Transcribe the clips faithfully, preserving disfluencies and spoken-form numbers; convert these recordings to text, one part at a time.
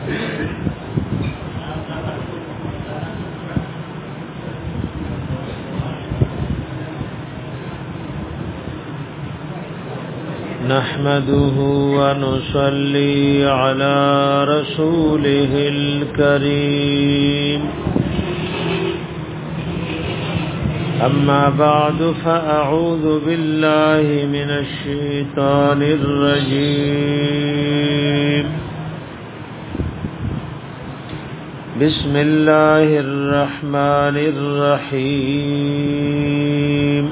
نحمده ونصلي على رسوله الكريم أما بعد فأعوذ بالله من الشيطان الرجيم بسم الله الرحمن الرحيم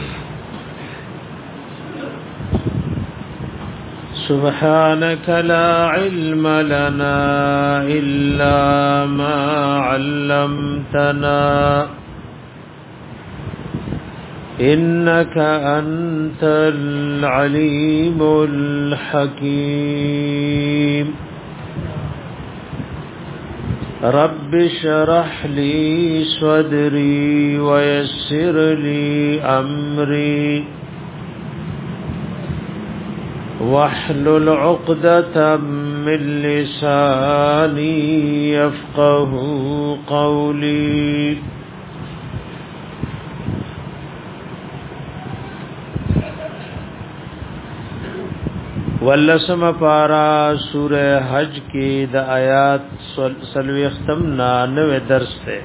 سبحانك لا علم لنا إلا ما علمتنا إنك أنت العليم الحكيم رب اشرح لي صدري ويسر لي أمري واحلل عقدة من لساني يفقه قولي ولسم پارا سورہ حج کی د آیات سلوی ختم نانوے درس تے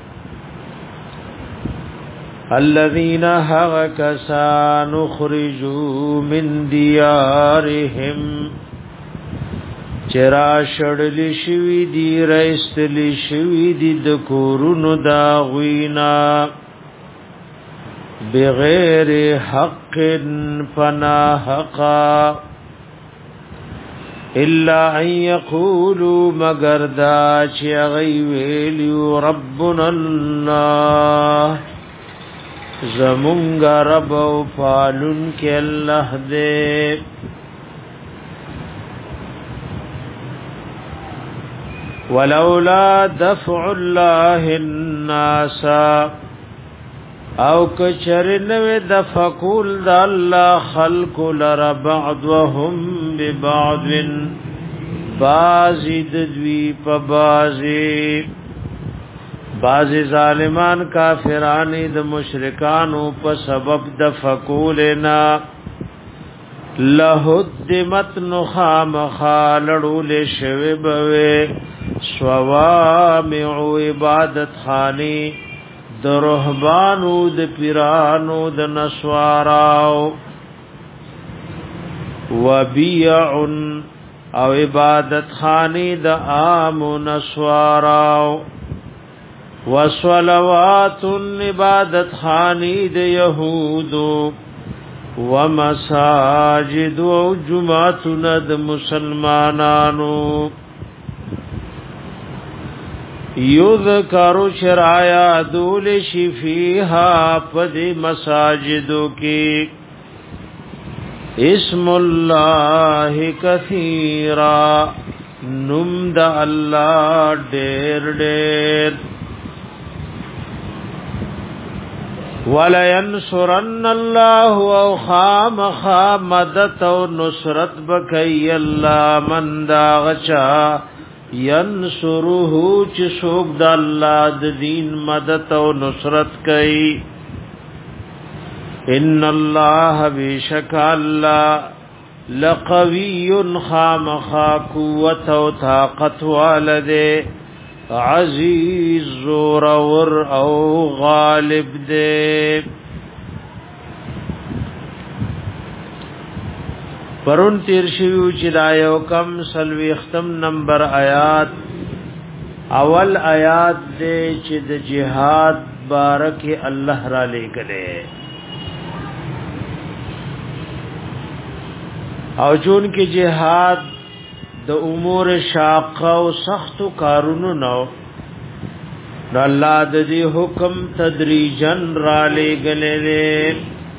الذين هَغَكَسَانُ خُرِجُوا مِنْ دِيَارِهِمْ چرا شڑلی شوی دی رئیستلی شوی دی دکورن داغوینا بغیر حق فنا حقا الا ان یقولوا مگر دا چی غیویلیو ربنا اللہ زمونگا رب و پالن کے اللہ دے ولولا دفع اللہ الناس او کچرن و دفقول دا اللہ خلق لر بعضهم ببعض بازی ددوی پا بازی بعض ظالمان کافرانی د مشرکانو په سبب د فقولنا لهدمت نخام خالړو له شوی بوي صوامع عبادت خانی د رهبانو د پیرانو د نسواراو وبيع او عبادت خانی د عام نسواراو وصلوات عبادت خانی د یهودو ومساجد و جمعتنا د مسلمانانو یذکر شرعیا دول شفیها پد مساجدو کی اسم اللہ کثیرا نم د اللہ ډیر ډیر ولا ينصرن الله او خام خامدت او نصرت بکي الله من دا غچا ينصره چ سوق د الله د دین مدد او نصرت کوي ان الله بشک الله لقوي خام خا قوت او طاقت والده عزیز زورور او غالب دے پرون تیر شیو چې دا یو کم سلوی ختم نمبر آیات اول آیات دے چې د جهاد بارک الله را لګلې او جون کې جهاد د امور شاقه او سخت کارونو نو نو الله د دې حکم تدریجن را لګلې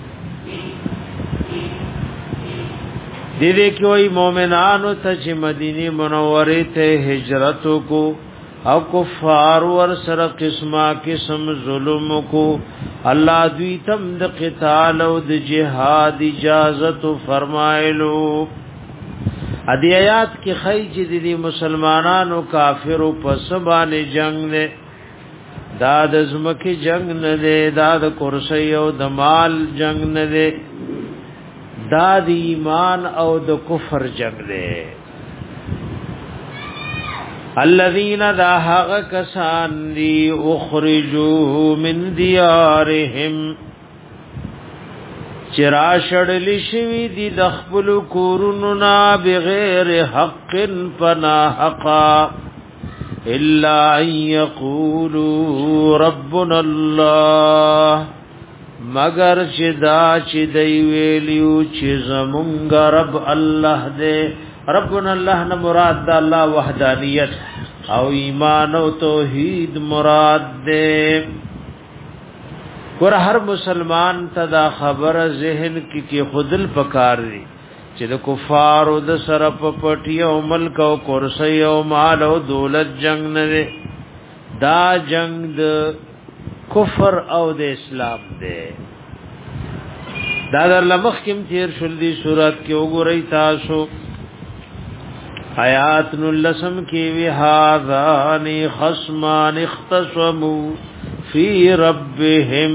دې دې کوئی مؤمنانو ته چې مدینه منوره ته هجرت کو او کفار ور سره قسمه قسم ظلم کو الله دوی تم د قتال او د جهاد اجازت فرمایلو ادي آیات کې خی چې دي مسلمانانو کافرو په سبانه جنگ نه دا د زمکه جنگ نه ده دا د کرسی او د مال جنگ نه ده دا د ایمان او د کفر جنگ ده الذين ذا حق کسان دی اخرجوا من دیارهم چرا شړل شوی دی د خپل کورونو نا بغیر حق پنا حقا الا ان يقولوا ربنا الله مگر چې دا چې دی ویلیو چې زمونږ رب الله دې ربنا الله نه مراد د الله وحدانیت او ایمان او توحید مراد دې ور هر مسلمان ته دا خبر ذهن کې کې خودل پکار دی چې د کفارو د سره په پټي او ملک او کرسي او مال او دولت جنگ نه دا جنگ د کفر او د اسلام دی دا د لمخ کم تیر شل دی صورت کې وګورئ تاسو آیات نلسم کی وی هاذان خصمان اختصموا فی ربهم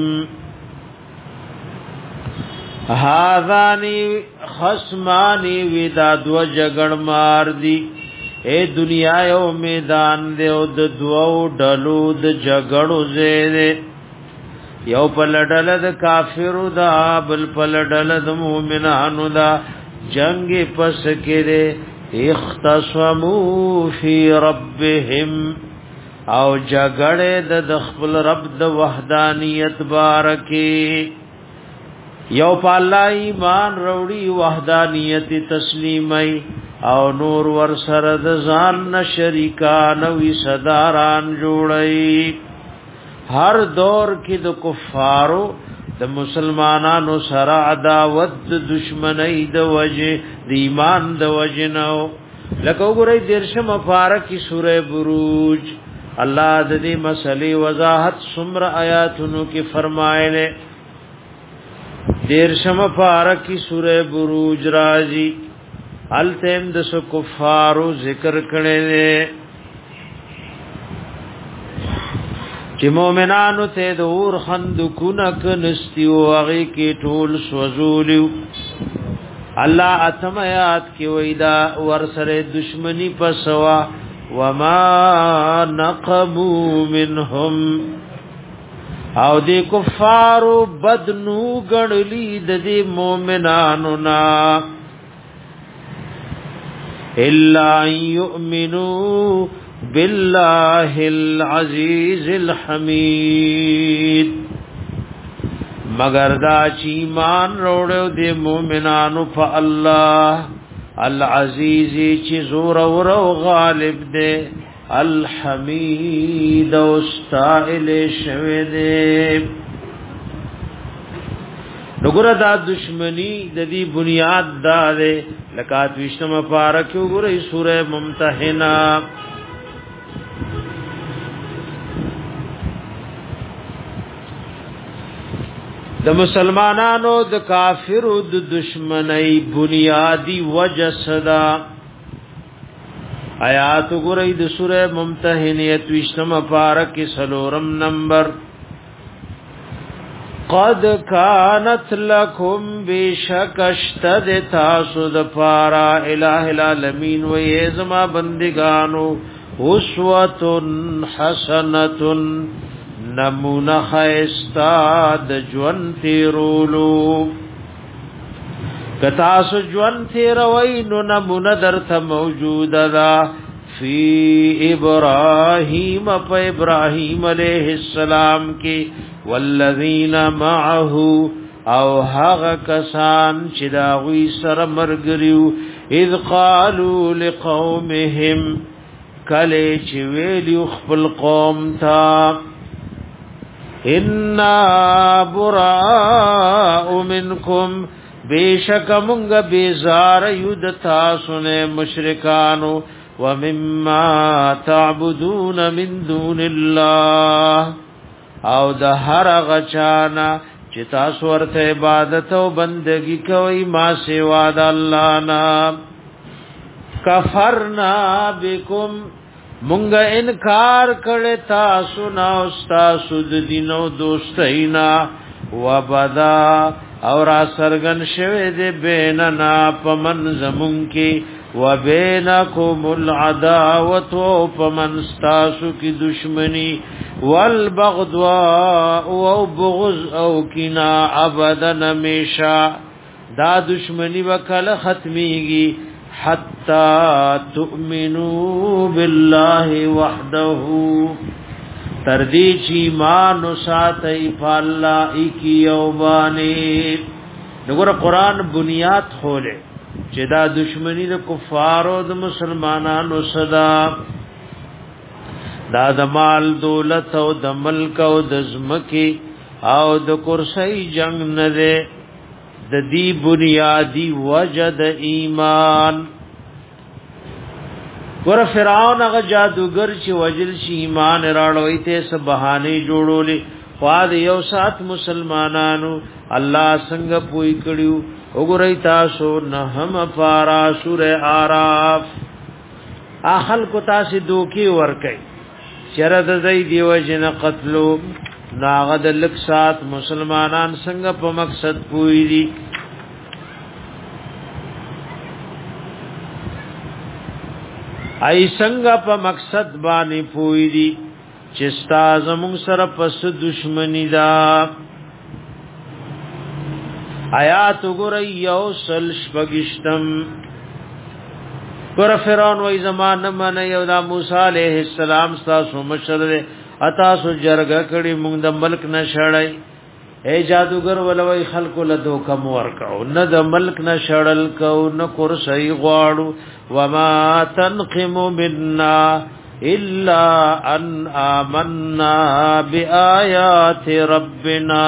هاذان خصمان وی دا دو جګړ مار دی اے دنیا یو میدان دی او د دوو ډلو د جګړو زیره یو پلډل د کافرو دا بل پلډل د مؤمنانو دا جنگ پس کړي اختصموا فی ربهم او جګړه د خپل رب د وحدانیت بارکی یو په الله ایمان وروړي وحدانیت تسلیمي او نور ور سره د ځان نه شریکان او صداران جوړي هر دور کې د کفارو د مسلمانانو سره عداوت دشمنی د وجه د ایمان د وجه نو لکه وګورئ درشم مبارکی سوره بروج الله د دې مسلې وضاحت سمر آیاتونو کې فرمایله درشم مبارکی سوره بروج راځي التم د سو کفارو ذکر کړي چې مؤمنانو ته د اور خندقونه کنستیو هغه کې ټول سوزولیو الله اتم آیات کې وېدا ور سره دشمنی پسوا وما نقمو منهم او د کفارو بدنو غړلی د دې مؤمنانو نا الا يؤمنوا بالله العزيز الحميد مگر دا چې ایمان وروړو د مؤمنانو په الله العزيز چې زور او غالب دی الحمید او استائل شوه دی وګوره دا دشمنی د دې بنیاد دا ده لکات وشتم پارک وګوره سوره ممتحنه د مسلمانانو د کافرو د دشمنی بنیادی وجه صدا آیات ګورئ د سوره ممتحنه وشتم پارک سلورم نمبر قد كانت لكم بشکشتد تاسو د پارا الہ العالمین و یزما بندگانو اسوه حسنه نمونه خیستا د جون تیرولو کتاسو جون تیروی نو نمونه درته موجود دا فی ابراہیم پا ابراہیم علیہ السلام کی والذین معه او هغه کسان چې دا غوی سره مرګریو اذ قالوا لقومهم کله چې ویلو خپل قوم ته انا براء منکم بیشک مونږ بیزار یود تاسو نه مشرکانو ومما تعبدون من دون الله او د هر غچانا چې تاسو ورته عبادت او بندگی کوي ما سوا د الله نه کفرنا بكم مونږه انکار کړه تاسو نا تاسو د دینو دوستینا وبدا اور سرغن شوه دې بیننا پمن زمون کې وبینکم العداوه پمن تاسو کې دشمنی والبغضاء او بغض او کنا ابدا همیشا دا دشمنی وکړه ختميږي حتا تؤمنوا بالله وحده تردی چی ایمان ساتي فالله کی یوبانی دغه قرآن بنیاد خوله چې دا دشمنی د کفارو د مسلمانانو صدا دا د مال دولت او د ملک او د زمکی او د کرسی جنگ نه ده د دی بنیادی وجد ایمان ور فرعون هغه جادوګر چې وجل شي ایمان راړوي ته سب بهانه جوړولې خو د یو سات مسلمانانو الله څنګه پوي کړیو وګورئ تاسو نه هم فارا سوره আরাف اخل کو تاسو دوکي ور کوي شرط زئی دیو جن قتلو ناغد لک سات مسلمانان څنګه په مقصد پوي دي ای څنګه په مقصد باندې پوي دي چې ستاسو موږ سره پس دشمنی دا آیات وګورئ یو سل شپږشتم ګور فرعون وای زمانه من یو دا موسی علیہ السلام تاسو مشر اتا سو جرګه کړي موږ د ملک نشړای اے جادوګر ولوي خلق له دوکم ورکاو نه د ملک نشړل کو نه کرسی غواړو وما تنقم منا الا ان آمنا بآيات ربنا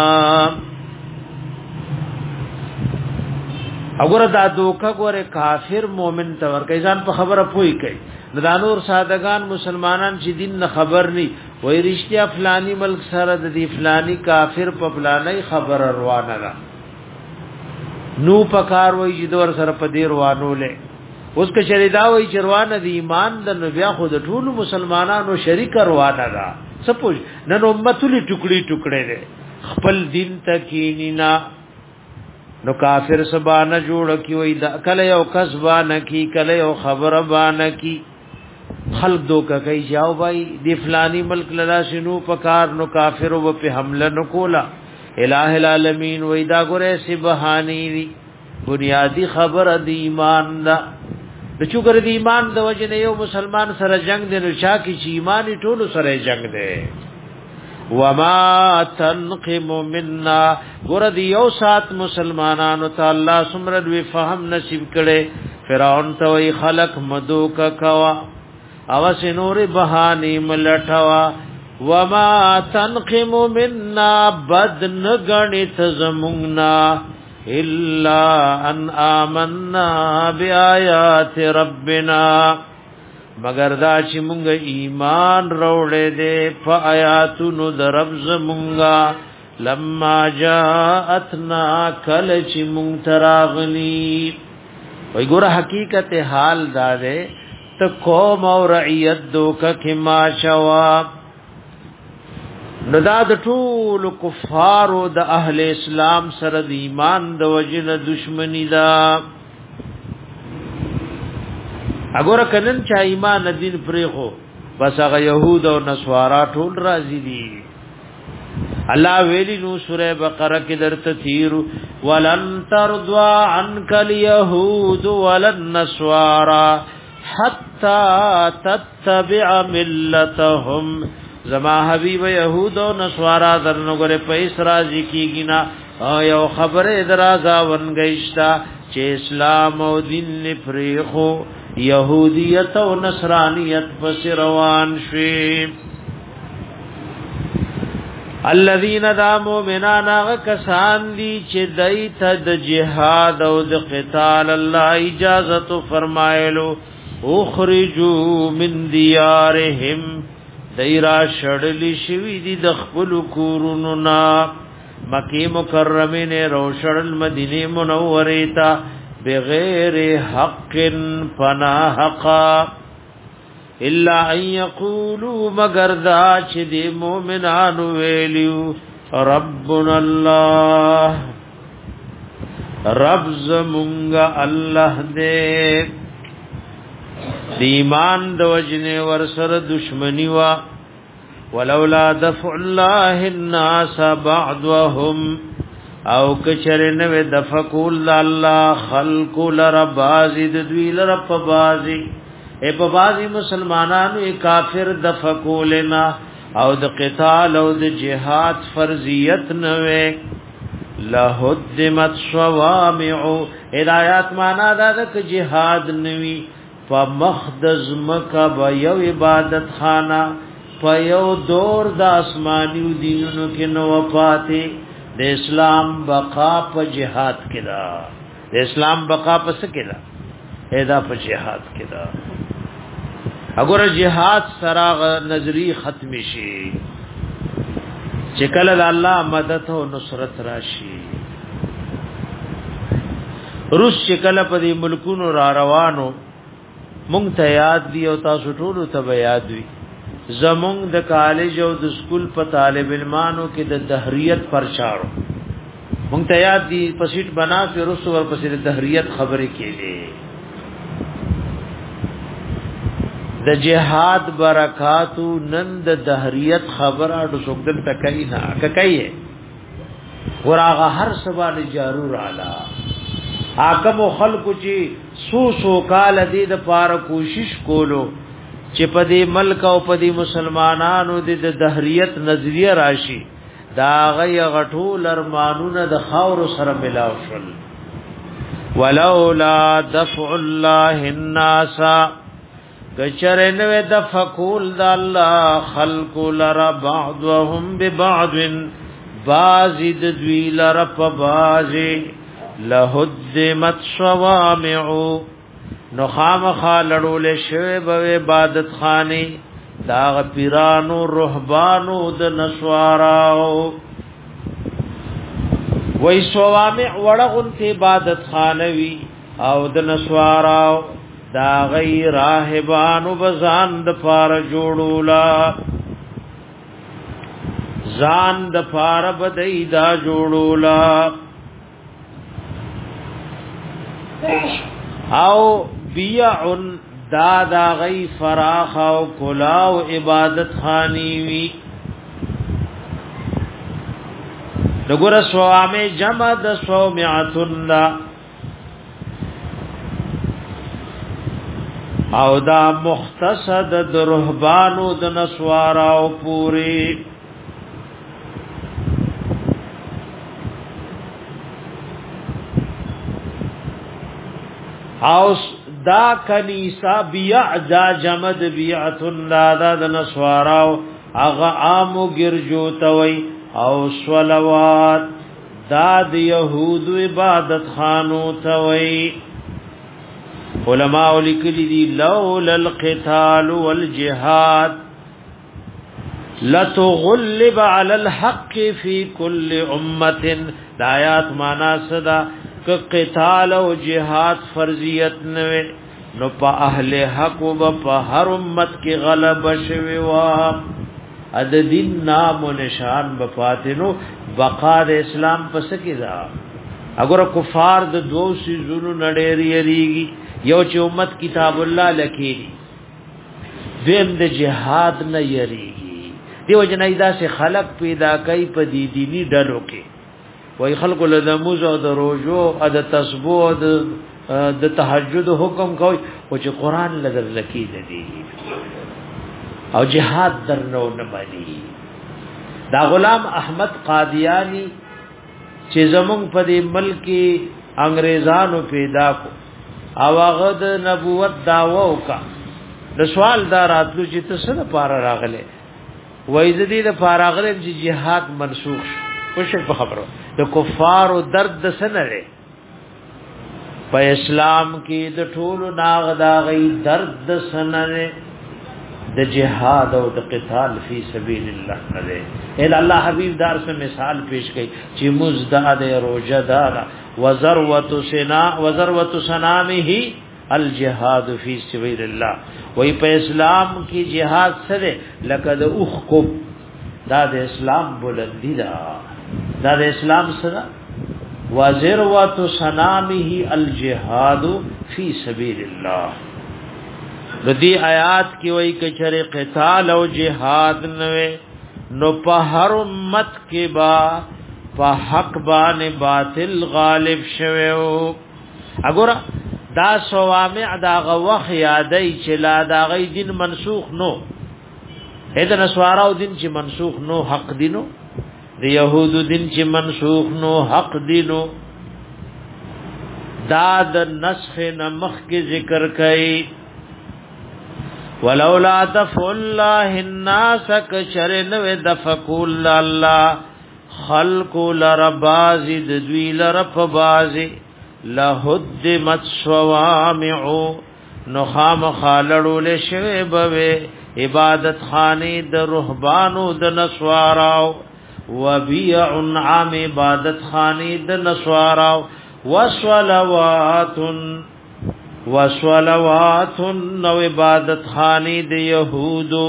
وګوره دا دوکه ګوره کافر مؤمن ته ورکه ځان په خبره پوي کوي دا نور سادهګان مسلمانان چې دین نه خبر ني وای رښتیا فلانی ملک سره د دې فلانی کافر په فلانی خبر روانه را نو پکار وای چې دور سره په دې روانو له اوس که شریدا وای چې روانه دی ایمان د بیا خود ټول مسلمانانو شریک روانه را سپوږ نن امتلی ټوکړي ټوکړي ده خپل دین تکینینا نو کافر سبانه جوړ کی وای دا کله یو کسبانه کی کله یو خبره بانه کی خلق دو کا کای جاو بھائی دی فلانی ملک لدا شنو پکار نو کافر و په حمله نو کولا الہ العالمین وای دا ګره سی بهانی دی بنیادی خبر دی ایمان دا د چوغره دی ایمان د وجه نه یو مسلمان سره جنگ دی نو چا کی چې ایمان ټولو سره جنگ دی وما تنقم منا ګره دی یو سات مسلمانانو ته الله سمره وی فهم نصیب کړي فرعون ته وی خلق مدو کا کوا او سنور بهانی ملټوا وما تنقم منا بدن غنیت زمنا الا ان آمنا بیاات ربنا مگر دا چې مونږ ایمان روړې دې په آیاتونو د رب زمونږه لما جاءتنا کل چې مونږ تراغلی وای ګوره حقیقت حال دا ده ته قوم او رعیت دوکه کې ما شوا ندا د ټول کفارو د اهل اسلام سره د ایمان د وجنه دشمنی دا اګوره کنن چا ایمان دین پرېخو بس هغه يهود او نصارا ټول راضي دي الله ویلی نو سوره بقره کې درته تیر ولن ترضى عنك اليهود ولن نصارا حتا تتبع ملتهم زما حبیب يهود او نصارا درنو غره پیس راضی کیږي نا یو خبره درازا ونګیشتا چې اسلام او دین پرېخو یهودیت او نصرانیت پس روان شي الذين دامو منانا کسان دي چې دایت د جهاد او د قتال الله اجازه فرمایلو اخرجوا من ديارهم دایرا شړلی شوی دي د خپل کورونو نا مکی مکرمه نه روشل مدینه منوره تا بغیر حق پناحقا الا ان یقولوا مگر دا چې دی مومنانو ویلیو ربنا الله رب زمونگا اللہ دے دیمان دو وجنے ورسر دشمنی وا ولولا دفع الله الناس بعضهم او کچرنو دفع کول الله خلق لربازی دوی لرب بازی اے په بازی مسلمانانو ای کافر دفع کولنا او د قتال او د جهاد فرضیت نوې لهدمت صوامع هدایت معنا دا د جهاد نوی فمخدز مکه به یو عبادت خانه په یو دور د آسمانیو دینونو کې نو وفاته د اسلام بقا په جهاد کې دا د اسلام بقا په څه کې دا ادا په جهاد کې دا اگر جهاد سراغ نظری ختم شي چې کله د الله مدد او نصرت راشي روس چې کله په دې ملکونو را روانو مونږ ته یاد دی او تاسو ټول ته یاد وي زمونږ د کالج او د سکول په طالب علمانو کې د دهریت پرچارو مونږ ته یاد دی په سیټ بنا کې روس ور پسې د دهریت خبرې کېږي د جهاد برکاتو نن د دهریت خبره د سوګدل تکای نه ککایه ورغه هر سبا له جارو رالا حاکم خلق چې سو سو کال دې د پاره کوشش کولو چې په دې ملک او په دې مسلمانانو د دهریت نظریه راشي دا غي غټول ارمانونه د خاور سره ملاو شول ولولا دفع الله الناس کچرنو د فقول د الله خلق لرا بعضهم ببعض بازد دوی لرا پبازي لهدمت صوامع نخام خالړول شوی به عبادت خانه دا پیرانو رهبانو د نسواراو وای صوامع وړغون ته عبادت خانوي او د نسواراو دا غیر راهبانو بزان د پار جوړولا ځان د پار بدای دا جوړولا او بیع دا دا غی فراخ او کلاو عبادت خانی وی دګور سوامه جمع د سومعتن او دا مختصد د رهبانو د نسوارا او پوری او دا کنیسا بیع دا جمد بیعتن دا د نسوارا اغا عامو گرجو توی او صلوات دا د یهود عبادت خانو توی علماء لیکلی دی لولا القتال والجهاد لتغلب على الحق في كل امه آیات معنا صدا ک قتال او جهاد فرضیت نه نو په اهل حق او په هر امت کې غلبه شوی وا اد دین نام و نشان بفاتنو بقا د اسلام پس کې دا اگر کفار د دوه سيزونو نډېری یریږي یو چې امت کتاب الله لکېږي دیم د جهاد نه یریږي دیو جنایدا سے خلق پیدا کوي په دې دینی ډلو کې وای خلق له موز او د روزو او د تسبیح او د تهجد حکم کوي او چې قران لدر لکی دی او جهاد درنو نه باندې دا غلام احمد قادیانی چې زمونږ په دې ملک انګريزانو پیدا کو او هغه د نبوت داوا وکا د سوال داراتلو چې تاسو نه پار راغله وای زدي د فارغله چې jihad منسوخ شو په خبرو د کفارو درد سنره په اسلام کې د ټولو ناغ دا غي درد سنره د جهاد او د قتال فی سبیل الله نه. اے الله حبیب دار سے مثال پیش کړي چې مزداد روزه دار وذروه سنا وذروه سنامه الجهاد فی سبیل الله. وای په اسلام کې جهاد سره لکه د اوخ کو دا د اسلام بلندی دا دا د اسلام سره وذروه سنامه الجهاد فی سبیل الله. د دې آیات کې وایي کچره قتال او جهاد نوې نو په هر امت کې با په حق باندې باطل غالب شوو. وګوره دا سوامع دا غوخ یادای چې لا دا غي دین منسوخ نو اذن نسواراو دین چې منسوخ نو حق دینو د يهودو دین چې منسوخ نو حق دینو دا د نسخ نمخ کې ذکر کړي ولولا دفع الله الناس كشرن ودفقوا الله خلق لربازد دوی لرف بازي لهدمت صوامع نخام خالړو له شوي بوي عبادت خانه د رهبانو د نسواراو وبيع عام عبادت خانه د نسواراو وصلوات وصلوات نو عبادت خانی د یهودو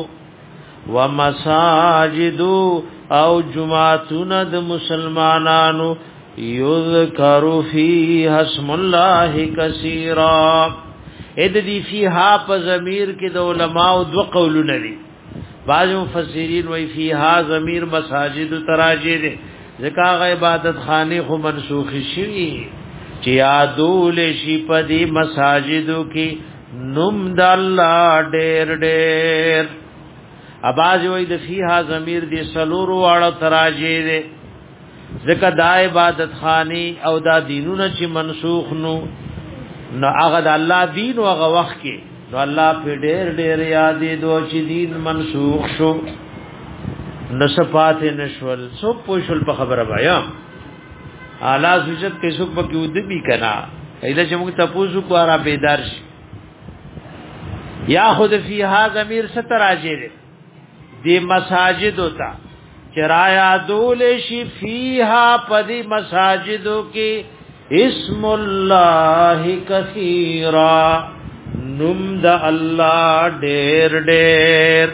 ومساجد او جمعتون د مسلمانانو یذکر فیها اسم الله کثیرا. اې د دې فیها په ضمیر کې د علماء دو قولونه دي. بعض مفسرین وایي فیها ضمیر مساجد تراجه دي ځکه عبادت خانی خو منسوخ شي چې یادول شي په دې مساجدو کې نوم د الله ډېر ډېر. اباز وای د فیها ضمیر دې سلور واړه تراجه دي ځکه دا عبادت خانی او دا دینونه چې منسوخ نو نو هغه د الله دین او هغه وخت کې نو الله په ډېر ډېر یادې دو چې دین منسوخ شو نصفات نشول سو پوښل په خبره بیا اعلی سوجت کې څوک پکې ودبي کنا ایله چې موږ تاسو کو را بیدار شي یا خود فیها ضمیر ستر راځي دي مساجد ہوتا چرایا دول شي فیها پدی مساجدو کې اسم الله کثیرا نم د الله ډېر ډېر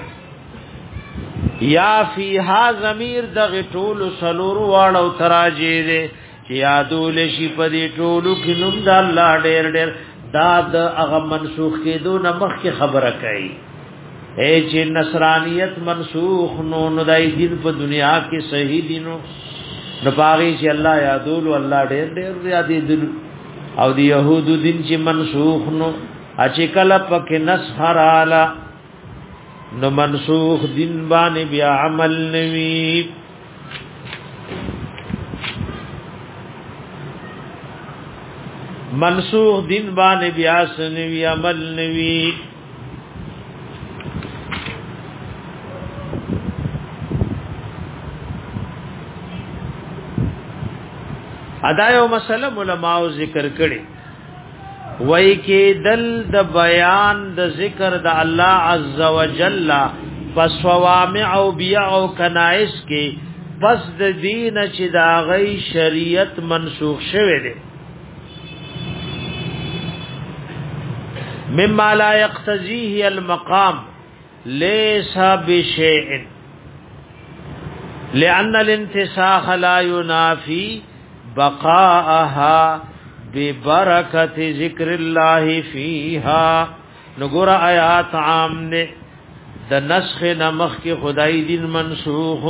یا فیها ضمیر د غټول سلور واړو تراجی دي چې یادول شي په دې ټولو کې نوم د الله ډېر ډېر دا د هغه منسوخ کېدو نه مخکې خبره کوي. اے چې نصرانیت منسوخ نو نو دای دین په دنیا کې صحیح دینو نو پاره چې الله یادول الله ډېر ډېر یادې دل او د يهودو دین چې منسوخ نو چې کله پکې نسخ رااله نو منسوخ دین باندې بیا عمل نوی. منسوخ دین باندې بیا سنوی عمل نوی. ادا یو مسله علماء ذکر کړي وای کې دل د بیان د ذکر د الله عز وجل پس وامع او بیع او کنائس کې پس د دین چې دا غي شریعت منسوخ شوه دي مما لا يقتضيه المقام ليس بشيء لأن الانتساخ لا ينافي بقاءها ببرکت ذکر الله فیها. نګور آیات عام نه د نسخ نمخ کې خدای دین منسوخ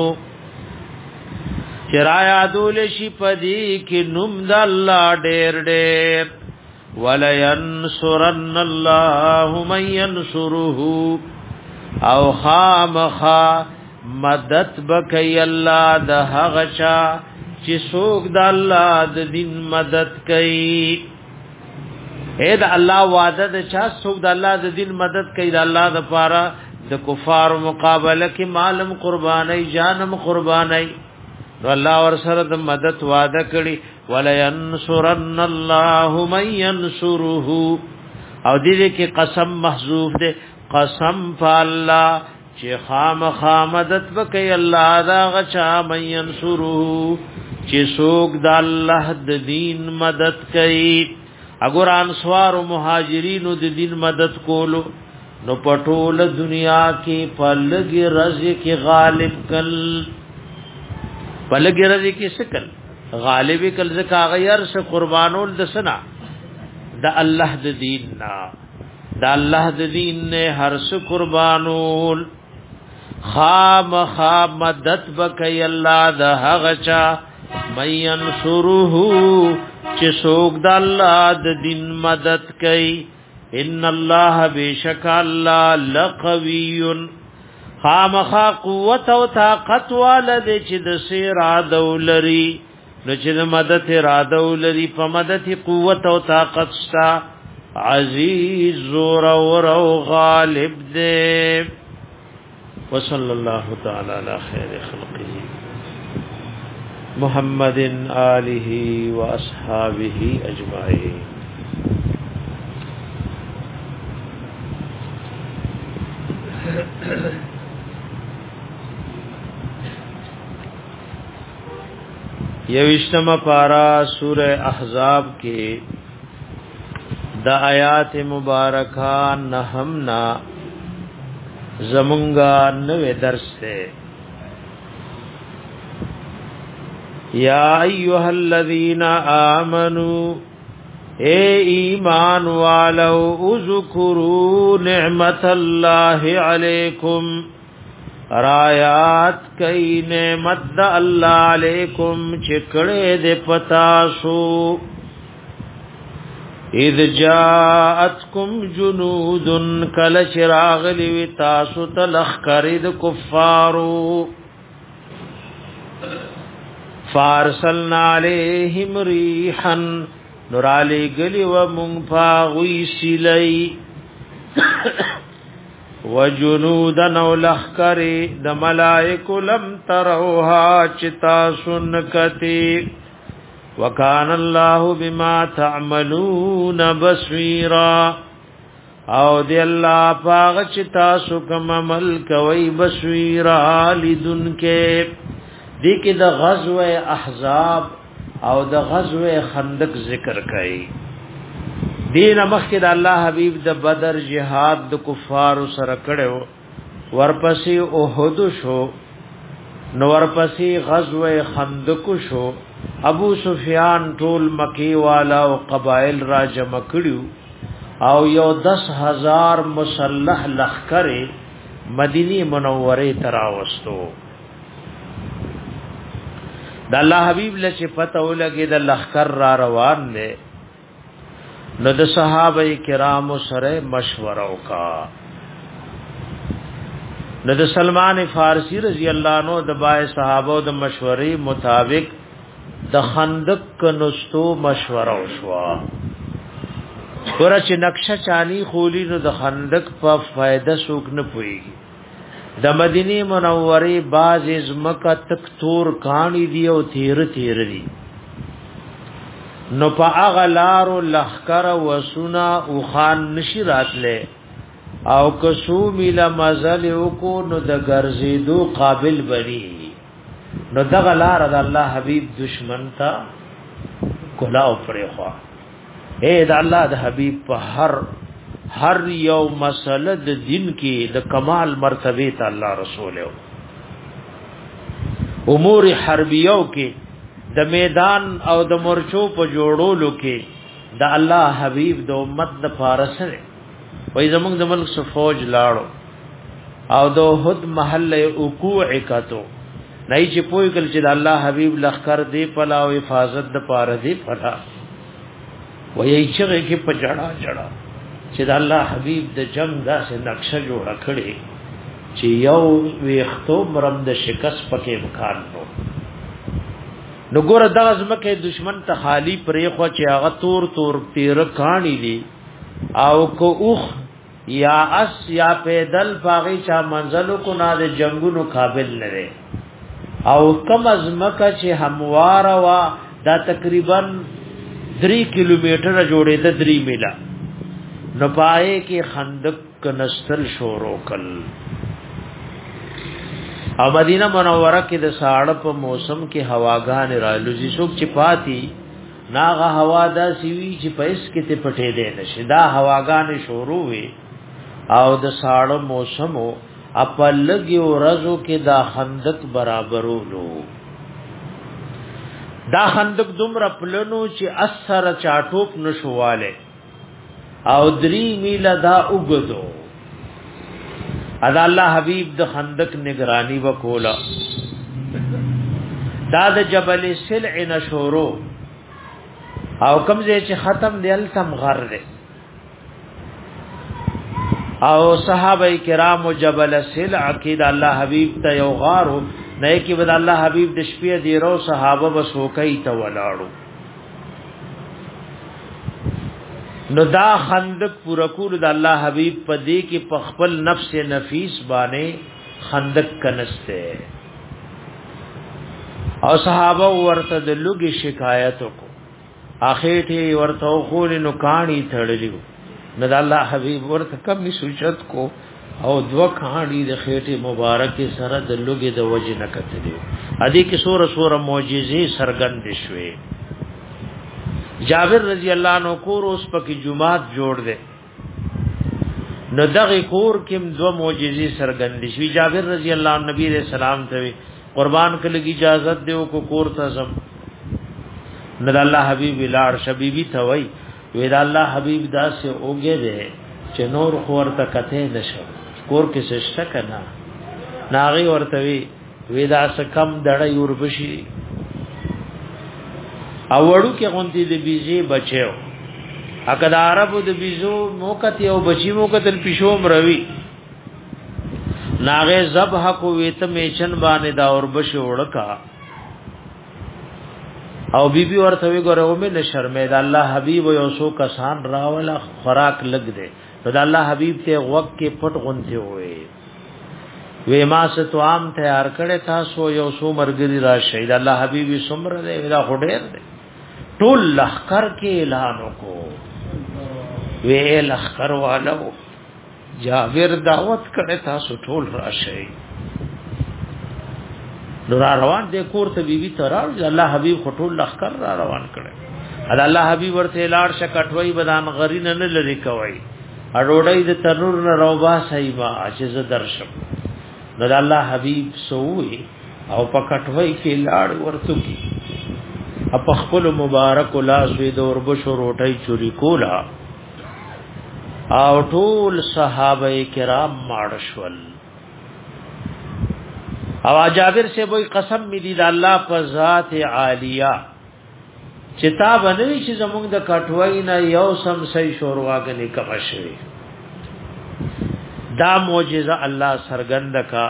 چرایا دول شي پدی کې نوم د الله ډېر ډېر ولا ينصرن الله من ينصره او خامخا مدد بکي الله د هغه چا چې څوک د الله د دین مدد کوي. اے د الله وعده د چا څوک د الله د دین مدد کوي د الله د پاره د کفار مقابله کې مالم قرباني جانم قرباني نو الله ور سره د مدد وعده کړي ولا ينصرن الله من ينصره او دې کې قسم محذوف ده قسم فالله چې خام خامدت وکي الله دا غچا من ينصره چې څوک د الله د دین مدد کوي. اگر انصار او مهاجرین د دین مدد کولو نو پټول دنیا کې پلګي رزق کې غالب کل پلګي رزق کې سکل غالب کل زکا غیر سے قربانول د سنا د الله د دین نا د الله د دین نه هر څه قربانول خام خام مدد بکای الله د هغه چا مَن ينصره چې څوک د الله د دین مدد کوي. ان الله بیشک الله لقوی خامخا قوت او طاقت والد چې د سیرا دولری نو چې د مدد را دولری په مدد قوت او طاقت شتا عزیز زور او غالب دې. وصلی الله تعالی علی خیر خلقه محمد آلہ و اصحابہ اجمعین. یوشتم پارا سورہ احزاب کے دا آیات مبارکہ نہمنا زمنگا نوے درس سے. یا ایها الذین آمنوا اے ایمان والو اذکروا نعمت اللہ علیکم رایات کئی نعمت دا اللہ علیکم چکڑے دے پتاسو اذ جاءتکم جنود کل چراغ لیوی تاسو تلخ کرد کفارو فارسلنا علیہم ریحا نرالی گلی و منفاغوی سلی و جنودا نولخ کری د ملائکو لم تروها چتا سنکتی وکان اللہ بما تعملون بصیرا او دی اللہ پاغ چتا سکم عمل کوي بصیرا لدن کے. دی کی دا غزوہ احزاب او د غزوه خندق ذکر کړي. دین مخکې د الله حبیب د بدر جهاد د کفار سره کړو ورپسې احد شو نو ورپسې غزوه خندق شو. ابو سفیان ټول مکی والا او قبایل را جمع کړو او یو دس هزار مسلح لخر مدینی منوره تراوستو. د الله حبیب لچ پته ولګي د لخر را روان دي نو د صحابه کرام سره مشوره وکا. نو د سلمان فارسی رضی الله عنه د بای صحابه د مشورې مطابق د خندق کنستو مشوره وشوا. ورچ نقشه چانی خولی نو د خندق په فائدہ سوک نه پويږي. د مدینه منوره باز ازمکه تک تور کانی دی او تیر تیر دی نو په اغلار لخر وسنا او خان نشی راتله او کسو میلا مزل کو نو د ګرځیدو قابل بنی. نو دغه لار د الله حبیب دشمن تا کلاو پرې خوا. اے د الله د حبیب په هر هر یو مسله د دین کې د کمال مرتبه ته الله رسول او امور حربیو کې د میدان او د مرچو په جوړولو کې د الله حبیب د امت د فارسره وای زمونږ د ملک څخه فوج لاړو او د هد محله وقوع کاتو نه چې پوي کل چې د الله حبیب لخر دی پلا او حفاظت د پاره دی پلا وای چې کې په جړه جړه چې د الله حبیب د جنگ داسې نقشه جوړه کړي چې یو ویختو مرم د شکست پکې امکان نو. نو ګوره دغه ځمکه دشمن ته خالی پرې خو چې هغه تور تور تیر کانی دي او کو اوخ یا اس یا پیدل پاغي چا منزلو کو نه د جنگونو قابل نه او کم ځمکه چې هموار وا دا تقریبا درې کیلومتره جوړې ده درې میله نو پائے کې خندق کنستل شورو کل او مدینه منوره کې د ساړه په موسم کې هواګان رالوزي څوک چې پاتی ناغه هوا دا سیوی چې پیس کې ته پټې ده نشي دا هواګان شروع وي او د ساړه موسمو خپل لګي ورځو کې دا خندق برابرولو دا خندق دومره پلنو چې اثر چاټوپ نشواله او دری میله دا وګدو ادا الله حبیب د خندق نگرانی وکولا دا د جبل سلع نشورو او کمزه چې ختم دی التم غر دی او صحابه کرام جبل سلع کې د الله حبیب ته یو غارو نه کې بد الله حبیب د شپې دی رو صحابه وسوکې ته ولاړو نو دا خندق پورا کول د الله حبیب په دې کې په خپل نفس نفیس باندې خندق کنسته او صحابه ورته د لوګي شکایت کو اخیټه ورته خول نو کانی تړلیو نو د الله حبیب ورته کم سوچت کو او دو کانی د خېټه مبارک سره د لوګي د وجه نه کتلیو ادي کې سور سور معجزې سرګند شوي جابر رضی اللہ عنہ کور اوس پکې جمعات جوړ دے نو دغه کور کې دو معجزې سرګند شي جابر رضی اللہ عنہ نبی رسول سلام ته قربان کله کی اجازه دیو کو کور ته زم نو الله حبیب لار شبیبی ته وای وی دا الله حبیب دا سے اوګه دے چې نور خور ته کته نشو کور کې سشته کنا ناغي ورته وی وی دا سکم دړ یوربشي او وړو کې غونتی د بیزي بچو اګه عربو د بیزو موکت یو بچی موکتل پښوم روي ناغه ذبح کو ویت میچن باندې دا اور بش وړکا او بیبي ورته وی ګره او مې شرمې د الله حبيب یو سو کسان راولا خوراک لګ دے د الله حبيب ته وق کې پټ غونتی وې وې ما ستو عام تیار کړي تاسو یو سو مرګري را شهید الله حبيب سمره دې دا خډیر دې ټول لخر کې اعلان وکړو وې لخر والو جابر دعوت کړي تاسو ټول راشي نور روان دې کور ته بیبي تراو الله حبيب ټول لخر را روان کړي الله حبيب ورته لاړ شکټوي بدان غرین نه لری کوي اډوډای د تنور نه روبا صحیبا چې ز درشم نو الله حبيب سوې او پکټوي کې لاړ ورته کی اپ خپل مبارک لاس وی دور بشو روټي چوری کولا او ټول صحابه کرام ماړشول او جابر سے وہی قسم می دی د الله په ذات عالیه چتا بنوي چې زمونږ د کټوي نه یو سم سي شورواګنی کمشوي دا معجزه الله سرګند کا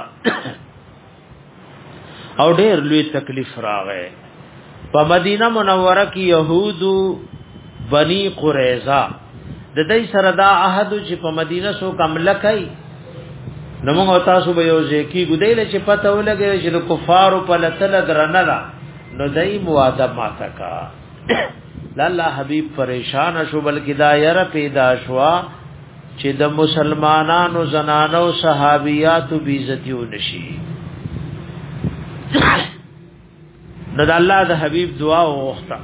او ډېر لوی تکلیف راغې په مدینه منوره کې يهودو بني قریظه د دې سره دا عہد چې په مدینه سو کمل کوي نو موږ تاسو به یو ځکه ګدایل چې پته ولګي چې د کفارو په لتل درنه ده نو دای مواده ماته کا الله حبیب پریشان شو بلکې دا یره پیدا شوا چې د مسلمانانو زنانو صحابیاتو بیزتیو نشي نو د الله د حبیب دعا وغوښته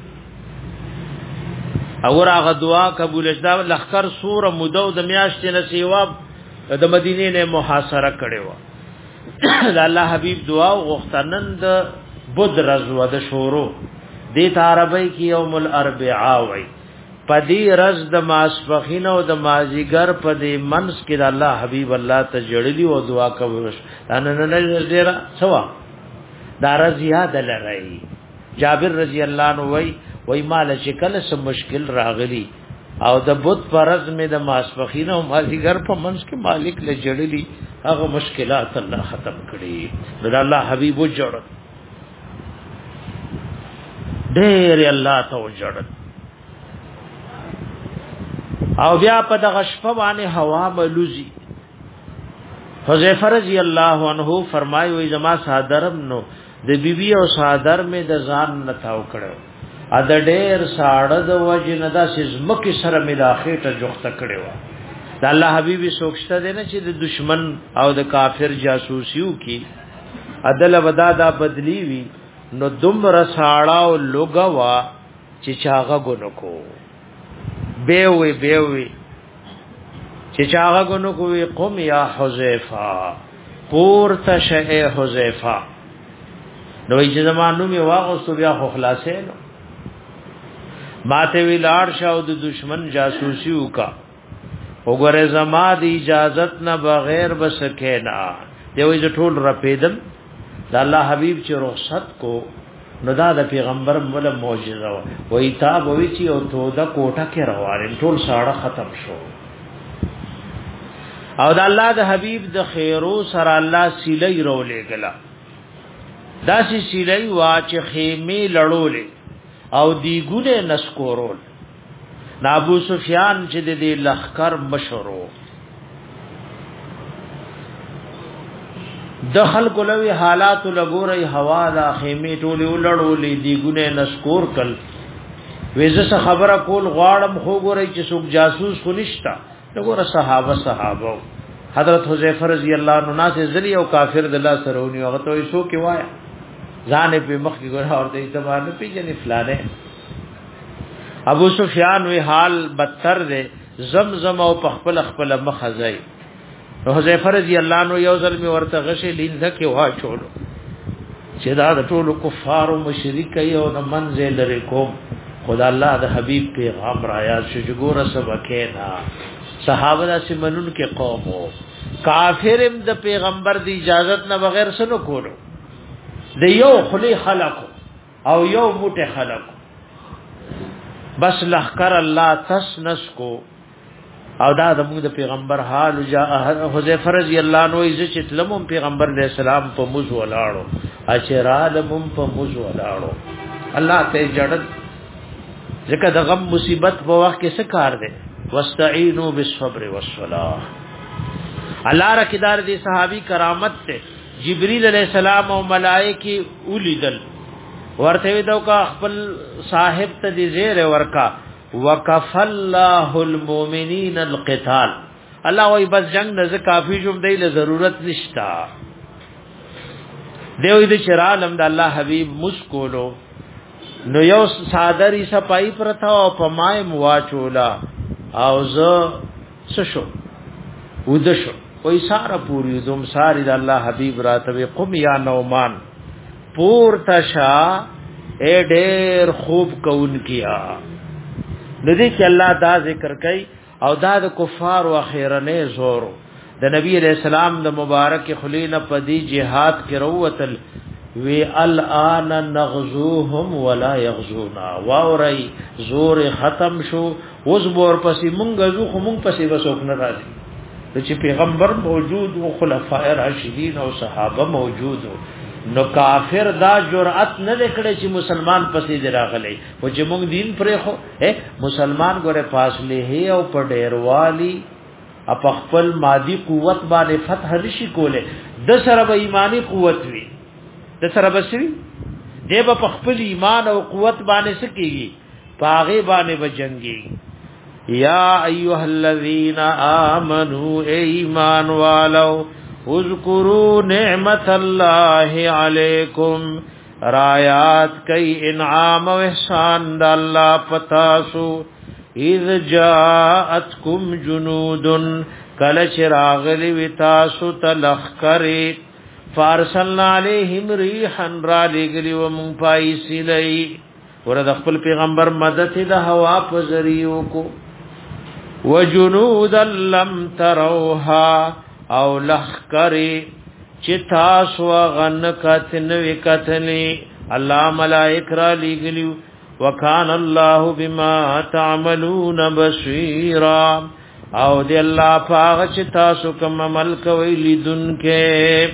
او هغه دعا قبول شوه لخر سوره مودو د میاشتې نه سیوا د مدینې نه محاصره کړي و د الله حبیب دعا وغوښته نن د بود رزو د شورو د عربی کې یوم الاربعاء وای پدی رز د ماسفخین او د مازیګر پدی منس کې د الله حبیب الله ته جړلی او دعا کوي ان نه نه ډیر سوا دا رز یاد لري جابر رضی الله عنه وای وای مال شکل سم مشکل راغلی او د بت پرز می د ماسفخین او مازیګر په منس کې مالک له جړلی هغه مشکلات الله ختم کړي د الله حبیب جوړ ډېر الله ته وجړل او بیا په دغه شپه باندې هوا ملوزي حذیفه رضی الله عنه فرمایي وي زما صادرم نو د بیبي او صادر می د ځان نتاو کړو ا د ډېر ساړه د وجه نه دا سزمکه سره ملاخه ته جوخته کړي و د الله حبيبي سوچته دي نه چې د دشمن او د کافر جاسوسیو کی عدل ودا دا بدلی وی نو دمر ساړه او لوګوا چې چاغه ګونو کو بیوي بیوي چې چاغه ګونو کو قوم یا حذیفه پور تشه حذیفه نو چې زمانو می واغستو بیا خو خلاصې نو ماته وی لاړ شاو د دشمن جاسوسی وکا وګوره زما دی اجازت نه بغیر بسکینا دی وی ټول رپیدل د الله حبیب چې رخصت کو نو دا د پیغمبر مولا معجزه و وی تا وی چې او تو دا کوټه کې روان ټول ساړه ختم شو او د الله د حبیب د خیرو سره الله سیلې رولې غلا داسې سیلې وا چې خیمه لړولې او دیګونه نسکورول ابو سفیان چې د دې لخر مشورو دخل کولوی حالات لګوري هوا د خیمه ټوله ولړولې دیګونه نسکور کل وېزه خبره کول غواړم خو ګوري چې څوک جاسوس خو نشتا وګوره صحابه صحابه حضرت حذیفه رضی الله عنه ناس ذلی او کافر د الله سرونی هغه ته یې سو کې وایا ځان په مخ کې ګره اور دې اعتبار نه پیژنې فلانه ابو سفیان وی حال بدتر دے زمزم او پخپل خپل مخزای نو حذیفه رضی الله عنه یو ځل می ورته غشي لینځه کې وا چولو چې دا د ټولو کفار او مشرک یو د منزل لري کوم خدا الله د حبیب پیغام را یا شجګور سبکینا صحابه د سیمنون کې قوم او کافرم د پیغمبر دی اجازت نه بغیر سنو کولو د یو خلی خلق او یو موټه خلق بس لخر الله تسنس کو او دا د موږ د پیغمبر حال جاء حذیفه رضی الله عنه عزت چې تلمم پیغمبر علیہ السلام په موږ ولاړو اشرالم په موږ ولاړو الله ته جړد ځکه د غم مصیبت په وخت کې څه کار دی واستعینوا بالصبر والصلاه الله را کدار دي صحابي کرامت ته جبريل علیہ السلام او ملائکه اولیدل ورته دو کا خپل صاحب ته دي زیر ورکا وکف الله المؤمنین القتال الله وای بس جنگ نه کافی جوړ دی له ضرورت نشتا دیو دې چرالم د الله حبیب مسکولو نو یو صادری صفای پرتا او پمای مواچولا او ز سشو ودشو وای سارا پوری دوم ساری د الله حبیب راتوی قم یا نومان پور تشا اے ډیر خوب کون کیا ندی چې الله دا ذکر کوي او دا د کفار او اخیرنه زور د نبی علیہ السلام د مبارک خلینا پدی جهاد کې روتل وی الان نغزوهم ولا یغزونا واوري زور ختم شو اوس بور پسې مونږ زو خو مونږ پسې وسوک نه راځي چې پیغمبر موجود او خلفای راشدین او صحابه موجود نو کافر دا جرأت نه لکړي چې مسلمان پسې دراغلي او چې موږ دین پرې خو مسلمان ګوره فاصله او په ډیروالی اپ خپل مادي قوت باندې فتح نشي کوله د سره به ایمانی قوت وي د سره بسوي دی په خپل ایمان او قوت باندې سکیږي پاغه باندې بجنګي یا ایها الذین آمنو ایمان والو اذکروا نعمت الله علیکم رایات کئی انعام و احسان دا اللہ پتاسو اذ جاءتکم جنود کلچ راغلی وتاسو تلخکری فارسلنا علیہم ریحا را لگلی و منپایسی لئی ورد اخبر پیغمبر مدد دا ہوا پزریو کو وجنودا لم تروها او لخکری چتا سو غن کتن وکتنی الله ملائک را لګلیو وکان الله بما تعملون بصیرا او دی الله پاغ چتا سو کوم عمل کوي لیدونکې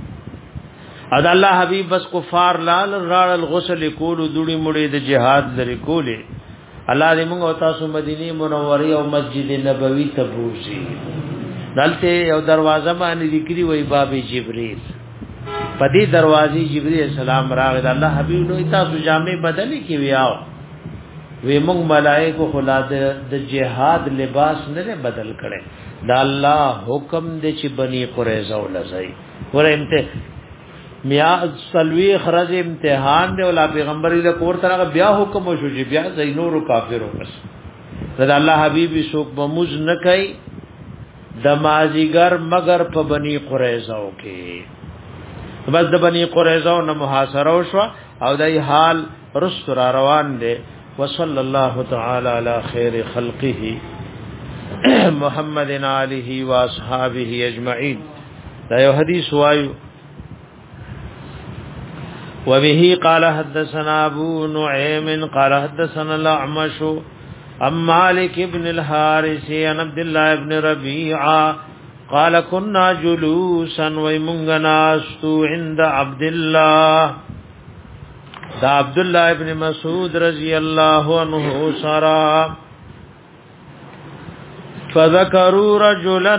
ادا الله حبیب بس کفار لال راړل غسل کول دوړي مړي د جهاد لري کوله الله دې موږ او تاسو مدینه منوره او مسجد نبوي ته بوزي دلته یو دروازه باندې ذکر وی باب جبريل په دې دروازې جبريل السلام راغی الله حبيب نو تاسو جامع بدلی کی ویاو وی موږ ملائکه خلا د جهاد لباس نه بدل کړي دا الله حکم دې چې بني قریظه ولزای ورته میا سلوی خرج امتحان دی ولا پیغمبر له کور تر بیا حکم شو چې بیا زینور کافرو بس دا الله حبیبی سوک بموز نه کوي د مازیګر مگر په بني قریظه کې بس د بني قریظه نو محاصره وشو او دای حال رست را روان دي وصلى الله تعالى على خير خلقه محمد آله واصحابه اجمعين دا یو حدیث وایو وبه قال حدثنا ابو نعيم قال حدثنا الاعمش عن مالك بن الحارث عن عبد الله بن ربيعه قال كنا جلوسا ومنغناست عند عبد الله دا عبد الله ابن مسعود رضی الله عنه سرا فذكروا رجلا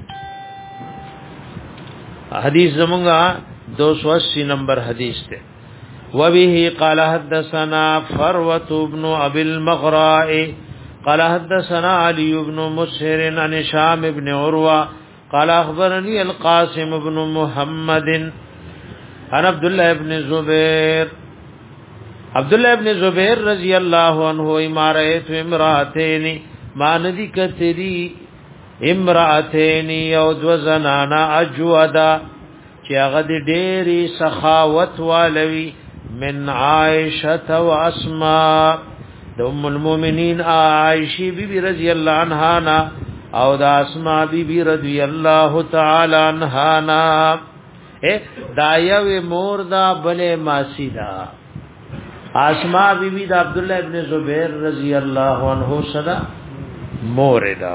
حدیث زمونگا دو سو اسی نمبر حدیث تے وبه قال حدثنا فروة بن ابي المغراء قال حدثنا علي بن مسهر عن هشام بن عروة قال اخبرني القاسم بن محمد عن عبد الله بن زبير عبد الله ابن زبیر رضی اللہ عنہ امارت امراتین ما ندی کتری امراتین او دو زنانا اجودا چې هغه ډېری سخاوت والوی من عائشہ و اسماء د ام المؤمنین عائشہ بی بی رضی اللہ عنہا نا او د اسماء بی بی رضی اللہ تعالی عنہا نا اے دایو مور دا بلے ماسی دا اسماء بی بی دا عبداللہ ابن زبیر رضی اللہ عنہ صدا موردا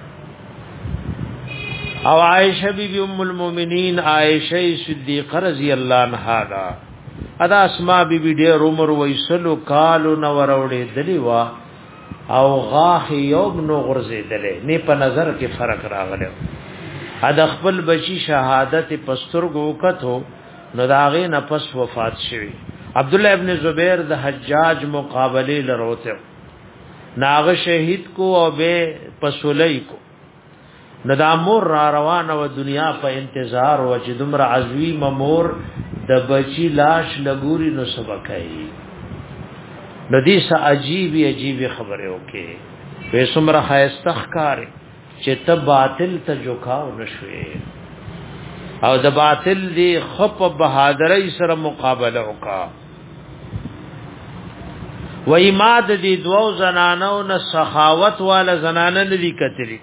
او عائشہ بی بی ام المومنین عائشہ صدیقہ رضی اللہ عنہا دا ادا اسماء بی بی دیر عمر ویسلو کالو نوروڑی دلی وا او غاخ یوم نو غرزی دلی نی پا نظر کی فرق راغلو ادا خپل بچی شہادت پسترگو کتو نو داغی نپس وفات شوی عبداللہ ابن زبیر د حجاج مقابله لروته ناغ شهید کو او به پسولی کو ندامور را روانه و دنیا په انتظار و چې دمر عزوی ممور د بچی لاش لګوري نو سبکای ندی سا عجیبی عجیبی خبره وکي به سمره خاستخکار چې ته باطل ته جوکاو نشوي او د باطل دی خپ بهادرۍ سره مقابله وکا و ایماد دی دو زنانو نه سخاوت والا زنانه ندی کتلی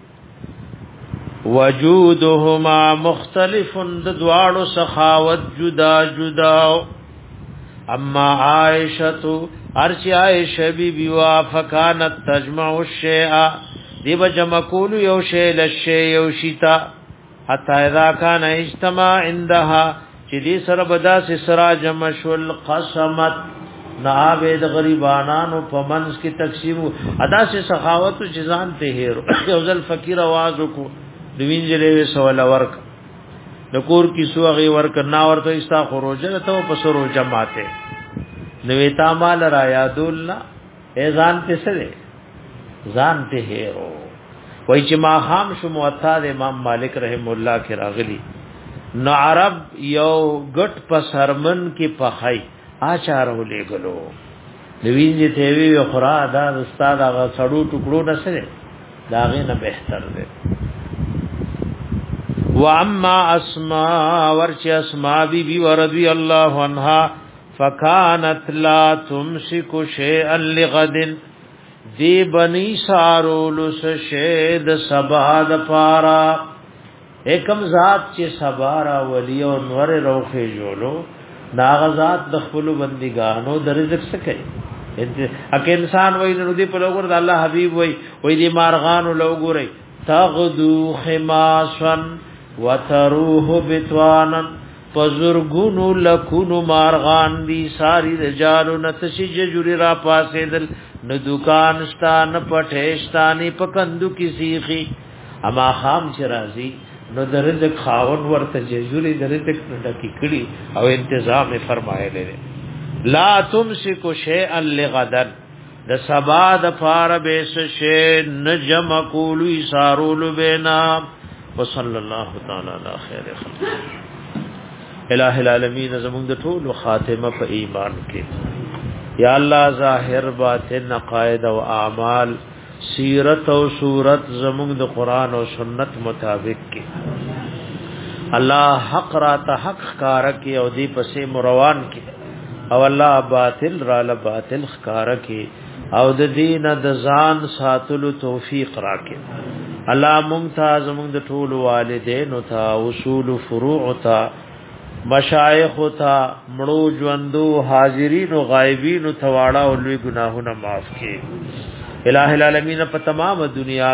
وجودهما مختلف د دوالو سخاوت جدا جدا اما عائشہ ارچ عائشہ بی بی وافکانت تجمع الشیء دی بجمع کول یو شی لشی یو شیتا حتی اذا کان اجتماع عندها چې دې سره بدا سي سرا جمع شل قسمت نعابد غریبانانو په منځ کې تقسیم ادا سے سخاوت او جزان ته هيرو یو ځل فقیر आवाज کو دوینځلې سوال ورک نکور کی سوغي ورک نا ورته استا خروجه ته پسرو جماعته نویتا مال را یادولنا ایزان ته سره ځان ته هيرو وای چې ما خام شو موطا د امام مالک رحم الله کې راغلی نو عرب یو غټ پسرمن کې پخای آچارو لګلو دوینځ ته وی خورا دا استاد هغه سړو ټکړو نسره داغه نه بهتر دی واما اسماء ورچ اسماء بی بی رضی الله عنها فکانت لا تمسك شيئا لغد دی بنی سارولس شید سبا د پارا ایکم ذات چې سبارا ولی او نور روخه جوړو ناغزات د خپل بندګانو د رزق سکے اکه انسان وای نو دی په لوګور د الله حبیب وای وای دی مارغان لوګوري تغدو خماسن وتروح بتوانا پزرگونو لکونو مارغان دی ساری رجالو نتشج جوری را پاسیدل نو دکان شتا نه پټهشتا نه پکندو کی سیخی اما خام چرازی نو درځ خاون ورته جزوري درځ ټکی کړي او تنظیم فرمایله لا تمسکو شیئا لغدن د سبا د فار بیس شه نجم قولو سارول بنا وصلی الله تعالی علی خیر خلق الہ العالمین زمون د ټول خاتمه په ایمان کې یا الله ظاهر باطن عقاید او اعمال سیرت او صورت زمون د قران او سنت مطابق کې الله حق را ته حق کار کې او دی پسې مروان کې او الله باطل را ل باطل خکار کې او د دین د ځان ساتلو توفیق راکې الله ممتاز موږ د ټول والدین او تا اصول فروع تا مشایخ او تا مړو ژوندو حاضرین او غایبین او تواړه او لوی ګناهونه معاف کړي الٰه العالمین په تمام دنیا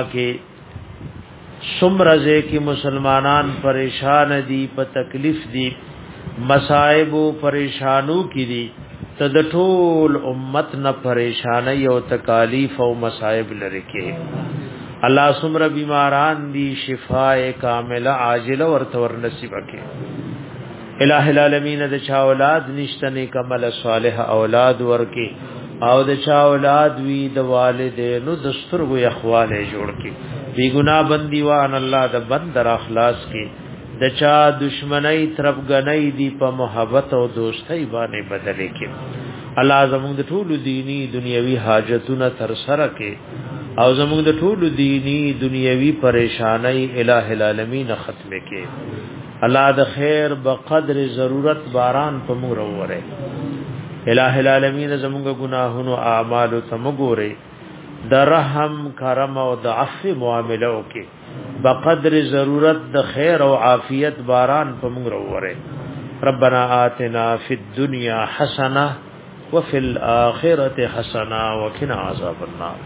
کې سمرزه کې مسلمانان پریشان دي په تکلیف دي مصائب او پریشانو کې دي تد ټول امت نه پریشانای او تکالیف او مصائب لري کې الله سمره بیماران دي شفاء کامله عاجله ورته ور نصیب کړي الٰه العالمین د چا اولاد نشته نه کمل صالح اولاد ورکي او د چا اولاد وی د والدینو دستورو اخواله جوړ کړي بی ګنا بندیوان الله د بندر اخلاص کړي د چا دشمنی طرف غنی دی په محبت او دوستۍ باندې بدلې کې الله زموږ د ټولو دینی دنیوي حاجتونه تر سره کې او زموږ د ټولو دینی دنیوي پریشانای الٰه العالمین ختم کې الله د خیر بقدر ضرورت باران په مور وره الٰه العالمین زموږ ګناهونو اعمال ته مګوري د رحم کرم او د عفو معاملو کې بقدر ضرورت د خیر او عافیت باران په موږ وروره ربنا آتنا فی الدنیا حسنه وفي الاخره حسنه وقنا عذاب النار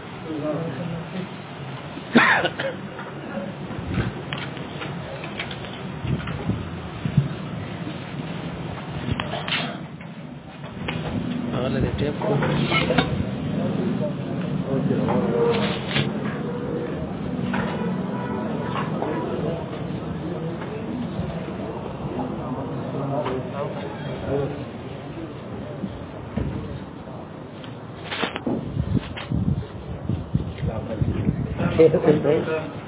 اغله دې ټیپ کو Yes,